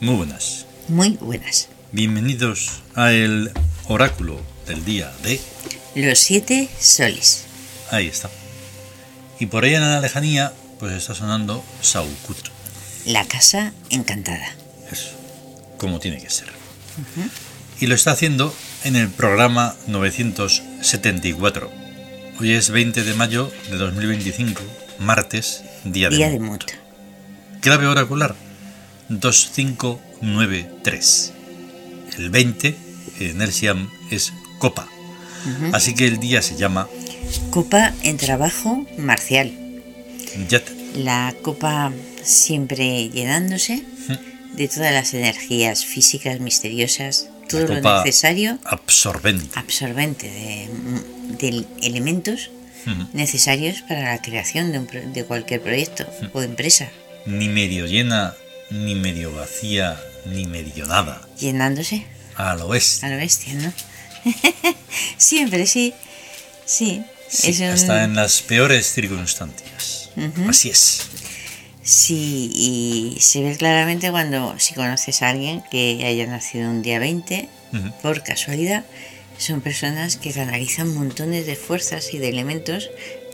Muy buenas. Muy buenas. Bienvenidos a el oráculo del día de... Los 7 soles. Ahí está. Y por ahí en la lejanía, pues está sonando Saukut. La casa encantada. Eso, como tiene que ser. Y lo está haciendo en el programa 974. Hoy es 20 de mayo de 2025, martes, día de Mut. Clave oracular 2593. El 20 en el Siam es copa. Así que el día se llama copa en trabajo marcial. Yat. La copa siempre llenándose de todas las energías físicas misteriosas, todo lo necesario, absorbente de elementos necesarios para la creación de cualquier proyecto o empresa. Ni medio llena, ni medio vacía, ni medio nada. Llenándose. A lo bestia. A lo bestia, ¿no? Siempre, sí. Sí. Hasta en las peores circunstancias. Así es. Sí, y se ve claramente si conoces a alguien que haya nacido un día 20, por casualidad, son personas que canalizan montones de fuerzas y de elementos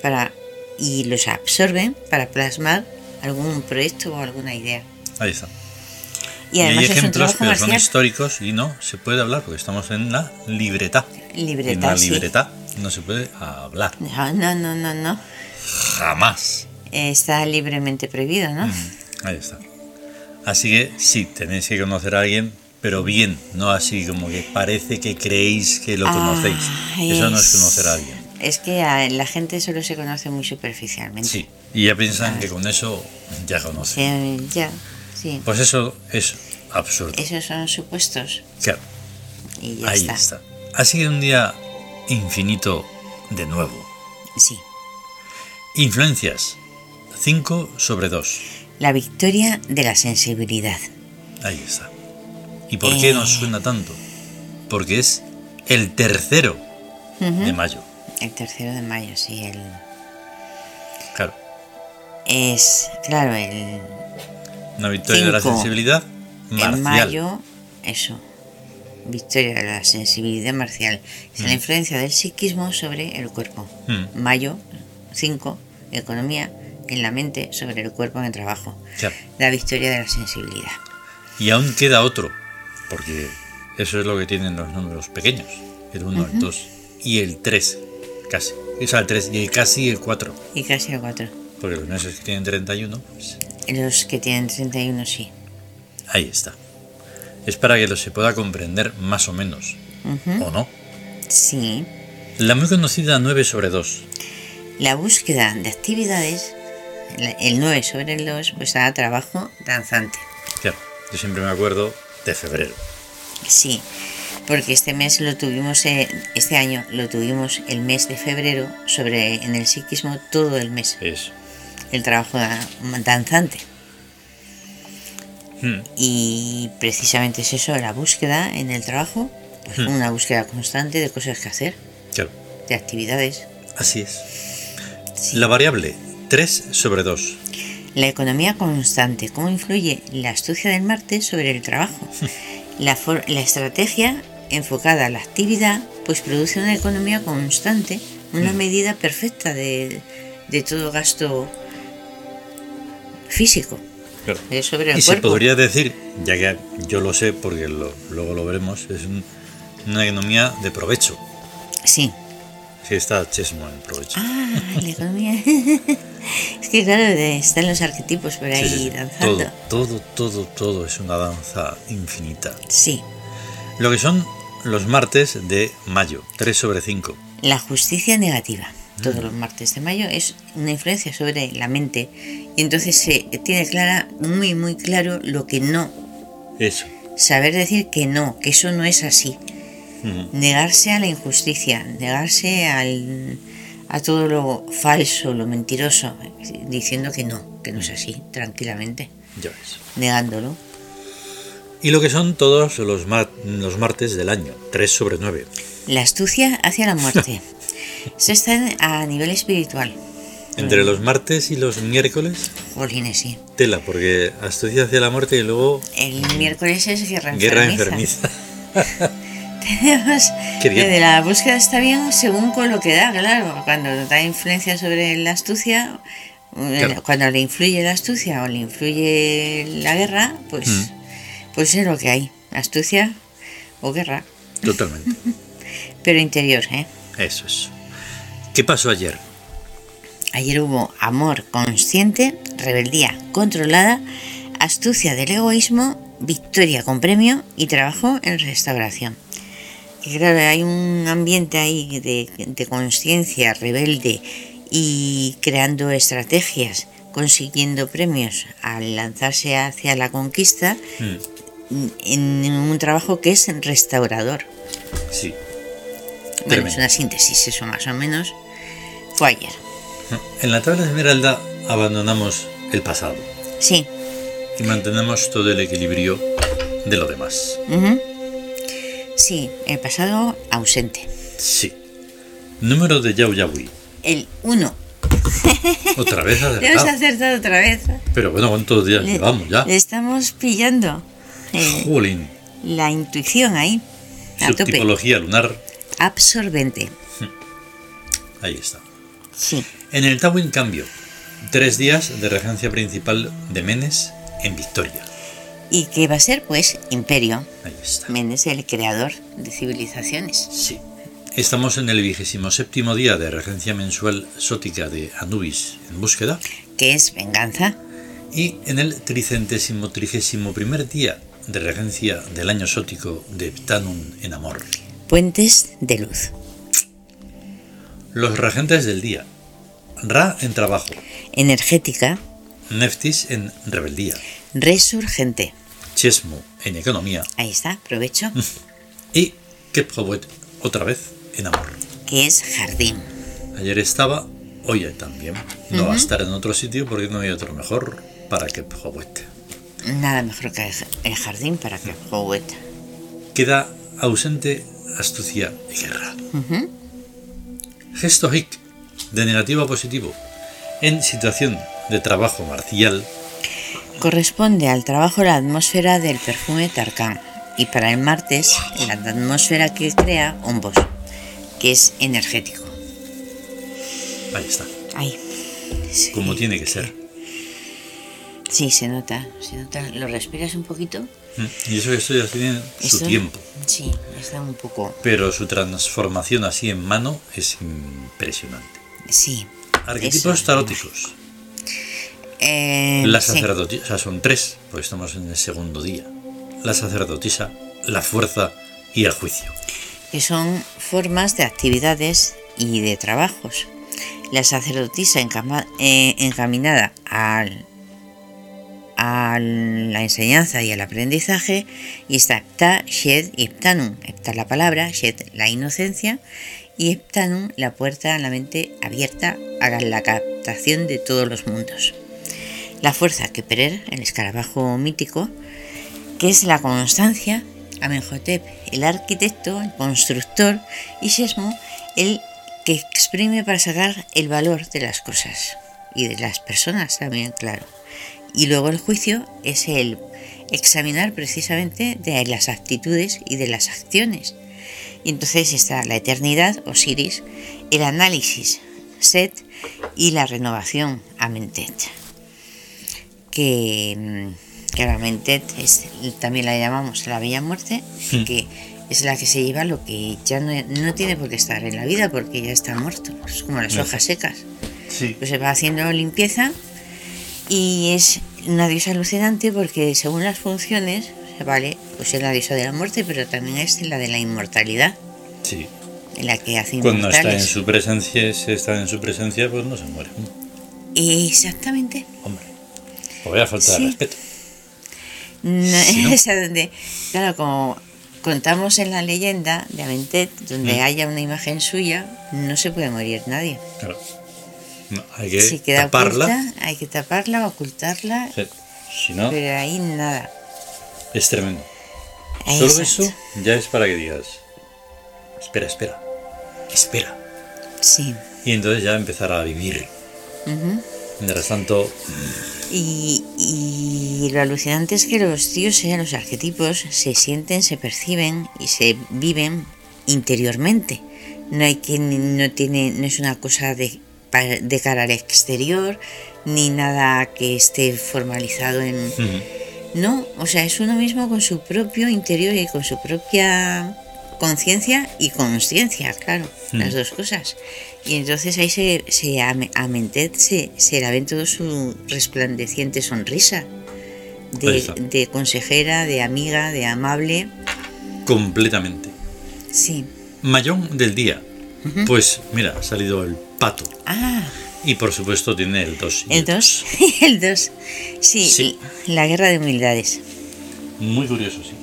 y los absorben para plasmar algún proyecto o alguna idea. Ahí está. Y además hay ejemplos, pero marcial. Son históricos y no se puede hablar porque estamos en la libreta. Y en la libreta no se puede hablar. No. Jamás. Está libremente prohibido, ¿no? Ahí está. Así que sí, tenéis que conocer a alguien, pero bien, no así como que parece que creéis que lo conocéis. Eso no es conocer a alguien. Es que la gente solo se conoce muy superficialmente. Sí, y ya piensan que con eso ya conocen. Sí. Pues eso es absurdo. Esos son supuestos. Claro. Y ya Ahí está. Así que un día infinito de nuevo. Sí. Influencias. 5/2. La victoria de la sensibilidad. Ahí está. ¿Y por qué nos suena tanto? Porque es el 3 de mayo. El 3 de mayo, sí. Claro. Es, claro, una victoria de la sensibilidad marcial. En mayo, eso. Victoria de la sensibilidad marcial. Es la influencia del psiquismo sobre el cuerpo. Mayo, 5, economía, en la mente, sobre el cuerpo en el trabajo. Claro. La victoria de la sensibilidad. Y aún queda otro, porque eso es lo que tienen los números pequeños. El 1, el 2 y el 3, casi. O sea, el 3 y casi el 4. Y casi el 4. Porque los meses que tienen 31... Pues... Los que tienen 31, sí. Ahí está. Es para que se pueda comprender más o menos. ¿O no? Sí. La muy conocida 9/2. La búsqueda de actividades, el 9/2, pues da trabajo danzante. Claro, yo siempre me acuerdo de febrero. Sí, porque este año lo tuvimos el mes de febrero, en el psiquismo todo el mes. Eso. El trabajo danzante. Y precisamente es eso, la búsqueda en el trabajo, pues una búsqueda constante de cosas que hacer. Claro. De actividades. Así es. Sí. La variable 3/2. La economía constante. ¿Cómo influye la astucia del Marte sobre el trabajo? La estrategia enfocada a la actividad, pues produce una economía constante, una medida perfecta de todo gasto físico. Claro. Sobre el y cuerpo. Se podría decir, ya que yo lo sé porque luego lo veremos, es una economía de provecho. Sí. Sí, está chesmo en provecho. La economía. Es que claro, están los arquetipos por ahí danzando. Todo es una danza infinita. Sí. Lo que son los martes de mayo, 3/5. La justicia negativa. Todos los martes de mayo es una influencia sobre la mente. Y entonces se tiene muy muy claro lo que no. Eso. Saber decir que no, que eso no es así. Negarse a la injusticia, negarse a todo lo falso, lo mentiroso, diciendo que no es así, tranquilamente. Ya ves. Negándolo. Y lo que son todos los martes del año, 3/9. La astucia hacia la muerte. Esto está a nivel espiritual. Entre los martes y los miércoles, Jolines, sí. tela, porque astucia hacia la muerte y luego El miércoles es guerra enfermiza. Tenemos Qué bien. de la búsqueda está bien según con lo que da, claro. Cuando da influencia sobre la astucia, Claro. cuando le influye la astucia o le influye la guerra, pues, pues es lo que hay. Astucia o guerra. Totalmente. Pero interior, ¿eh? Eso es. ¿Qué pasó ayer? Ayer hubo amor consciente, rebeldía controlada, astucia del egoísmo, victoria con premio y trabajo en restauración. Y claro, hay un ambiente ahí de conciencia rebelde y creando estrategias, consiguiendo premios al lanzarse hacia la conquista en un trabajo que es restaurador. Sí. Bueno, Tremendo. es una síntesis, eso más o menos. Fue ayer. En la tabla esmeralda abandonamos el pasado Sí. y mantenemos todo el equilibrio de lo demás. Ujú. Sí, el pasado ausente. Sí. Número de Yau Yaui. El 1. Otra vez Le hemos acertado. acertado otra vez. Pero bueno, ¿cuántos días Le, llevamos ya? le estamos pillando Jolín. la intuición ahí. A tope. Subtipología lunar. Absorbente. Ahí está. Sí. En el Tao, en cambio, 3 días de regencia principal de Menes en Victoria. ¿Y qué va a ser? Pues imperio. Ahí está. Menes, el creador de civilizaciones. Sí. Estamos en el 27º día de regencia mensual sótica de Anubis en búsqueda Que es venganza. y en el 331º día de regencia del año sótico de Heptanum en amor. Puentes de luz. Los regentes del día. Ra en trabajo, Energética. Neftis en rebeldía, Resurgente. Chesmu en economía Ahí está, provecho. y Kephowet otra vez en amor. Que es jardín. Ayer estaba, hoy también. No va a estar en otro sitio porque no hay otro mejor para Kephowet. Nada mejor que el jardín para que Howet. Queda ausente astucia y guerra. Gesto hic, de negativo a positivo, en situación de trabajo marcial, Corresponde al trabajo la atmósfera del perfume Tarkan. Y para el martes, la atmósfera que crea Ombos, que es energético. ahí está, Ahí. Sí, como tiene que ser. Sí, se nota, se nota. ¿Lo respiras un poquito? Y eso que esto ya tiene su Esto- tiempo, Sí, está un poco... pero su transformación así en mano es impresionante. Sí. Arquetipos eso. taróticos. La Sí. sacerdotisa, o sea, son 3, pues estamos en el segundo día. La sacerdotisa, la fuerza y el juicio. Que son formas de actividades y de trabajos. La sacerdotisa encaminada a la enseñanza y al aprendizaje, y está Ptah, Shed y Heptanum. Ptah la palabra, Shed la inocencia y Heptanum la puerta a la mente abierta a la captación de todos los mundos. La fuerza que Perer, el escarabajo mítico, que es la constancia, Amenhotep, el arquitecto, el constructor, y Sesmo, el que exprime para sacar el valor de las cosas y de las personas también, claro. Y luego el juicio es el examinar precisamente de las actitudes y de las acciones. Y entonces está la eternidad, Osiris, el análisis, Set, y la renovación, Amentet. Que claramente también la llamamos la bella muerte, que es la que se lleva lo que ya no tiene por qué estar en la vida porque ya está muerto. Es como las hojas secas. Sí. Pues se va haciendo limpieza y es una diosa alucinante porque según las funciones, vale, pues es la diosa de la muerte, pero también es la de la inmortalidad, Sí. en la que hace Cuando está en inmortales. su presencia, si está en su presencia, pues no se muere. Exactamente. Hombre, o voy a falta Sí. de respeto. No, Sí, ¿no? es a donde, claro, como contamos en la leyenda de Amentet, donde haya una imagen suya, no se puede morir nadie. Claro. No, hay que Si queda taparla. oculta, hay que taparla, ocultarla, Sí. Si no, pero ahí nada. es tremendo. Ahí Solo está. eso ya es para que digas, espera, espera, espera. Sí, Y entonces ya empezar a vivir Mientras tanto... Y lo alucinante es que los dioses, los arquetipos, se sienten, se perciben y se viven interiormente. No hay quien no es una cosa de cara al exterior, ni nada que esté formalizado en... No, o sea, es uno mismo con su propio interior y con su propia conciencia y consciencia, claro, las dos cosas. Y entonces ahí a Mentet se la ven todo su resplandeciente sonrisa de consejera, de amiga, de amable. Completamente. Sí. Mayón del día. Pues mira, ha salido el pato. Ah. Y por supuesto tiene el 2. El 2. El 2. Sí, la guerra de humildades. Muy curioso, sí.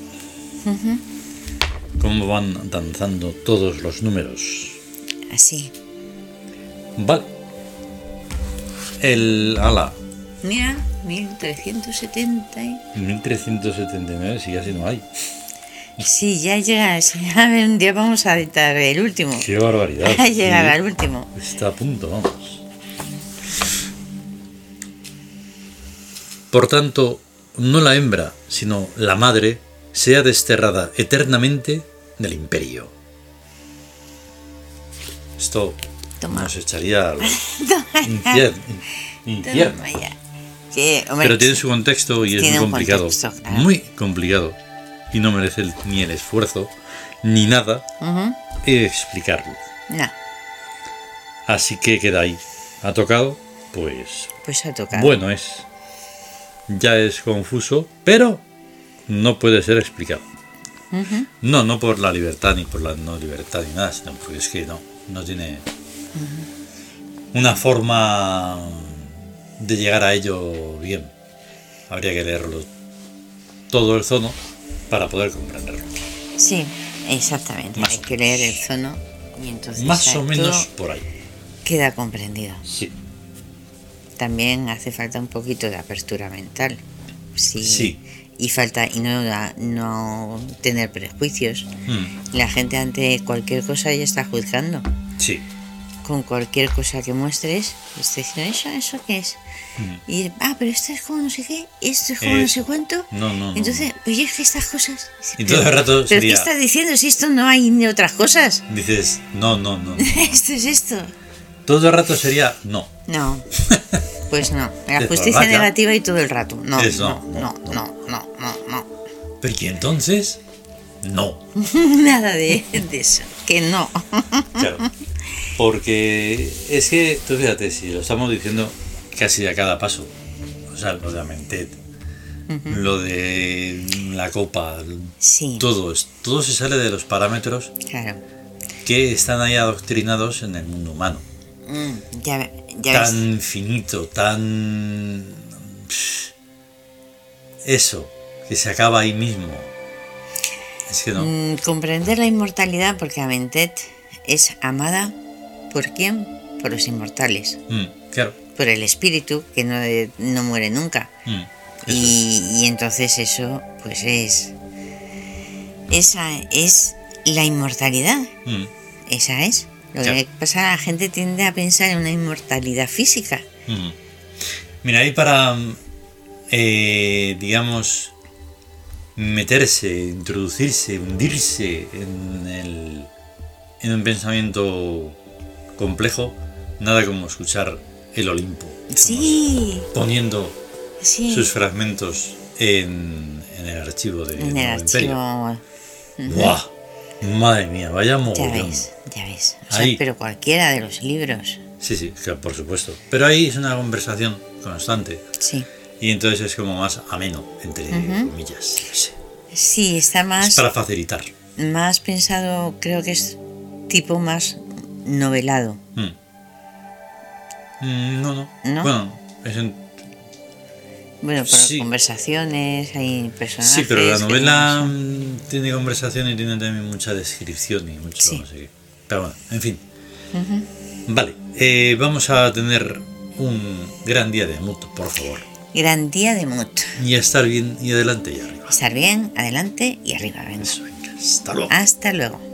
Cómo van danzando todos los números. Así. Vale. El ala. Mira, 1370. 1379, sí, casi no hay. Sí, ya llegas. A ver, un día vamos a editar el último. Qué barbaridad. A llegar al último. Está a punto, vamos. Por tanto, no la hembra, sino la madre, sea desterrada eternamente del imperio. Esto nos echaría al infierno. Sí, hombre, pero tiene su contexto y es muy complicado. Contexto, claro. Muy complicado. Y no merece ni el esfuerzo, ni nada, explicarlo. No. Así que queda ahí. ¿Ha tocado? Pues ha tocado. Bueno es. Ya es confuso, pero no puede ser explicado. No por la libertad ni por la no libertad ni nada, sino porque es que no tiene una forma de llegar a ello bien. Habría que leerlo todo el zono para poder comprenderlo. Sí, exactamente. Hay que leer el zono y entonces más o menos por ahí queda comprendido. Sí. También hace falta un poquito de apertura mental. Sí. Y falta no tener prejuicios. La gente ante cualquier cosa ya está juzgando. Sí. Con cualquier cosa que muestres, está diciendo, ¿eso qué es? Y pero esto es como no sé qué, esto es como no sé cuánto. No. Entonces, oye, es que estas cosas. Y todo el rato ¿Pero qué estás diciendo si esto no hay ni otras cosas? Dices, no. Esto es esto. Todo el rato sería no. No. Pues no. La justicia negativa y todo el rato. No. Pero ¿y entonces? No. Nada de eso. Que no. Claro. Porque es que, tú fíjate, si lo estamos diciendo casi a cada paso. O sea, lo de Amentet, lo de la copa, todo se sale de los parámetros que están ahí adoctrinados en el mundo humano. Ya tan ves. finito, tan... Eso, que se acaba ahí mismo. Es que no. Comprender la inmortalidad, porque Amentet es amada ¿por quién? Por los inmortales. Claro. Por el espíritu, que no muere nunca. Y entonces eso, pues esa es la inmortalidad. Esa es. Lo que pasa, la gente tiende a pensar en una inmortalidad física. Mira, ahí para, digamos, meterse, introducirse, hundirse en un pensamiento complejo, nada como escuchar el Olimpo. Sí. Poniendo sus fragmentos en el archivo de Nuevo Imperio. ¡Buah! Madre mía, vaya mogollón. Ya ves. O sea, pero cualquiera de los libros. Sí, claro, por supuesto. Pero ahí es una conversación constante. Sí. Y entonces es como más ameno, entre comillas. Sí, está más... Es para facilitar. Más pensado, creo que es tipo más novelado. No. Bueno, es Bueno, por conversaciones, hay personajes... Sí, pero la novela tiene conversación y tiene también mucha descripción y mucho no sé qué. Pero bueno, en fin. Vale, vamos a tener un gran día de Mut, por favor. Gran día de Mut. Y estar bien y adelante y arriba. Estar bien, adelante y arriba. Venga. Eso, venga. Hasta luego. Hasta luego.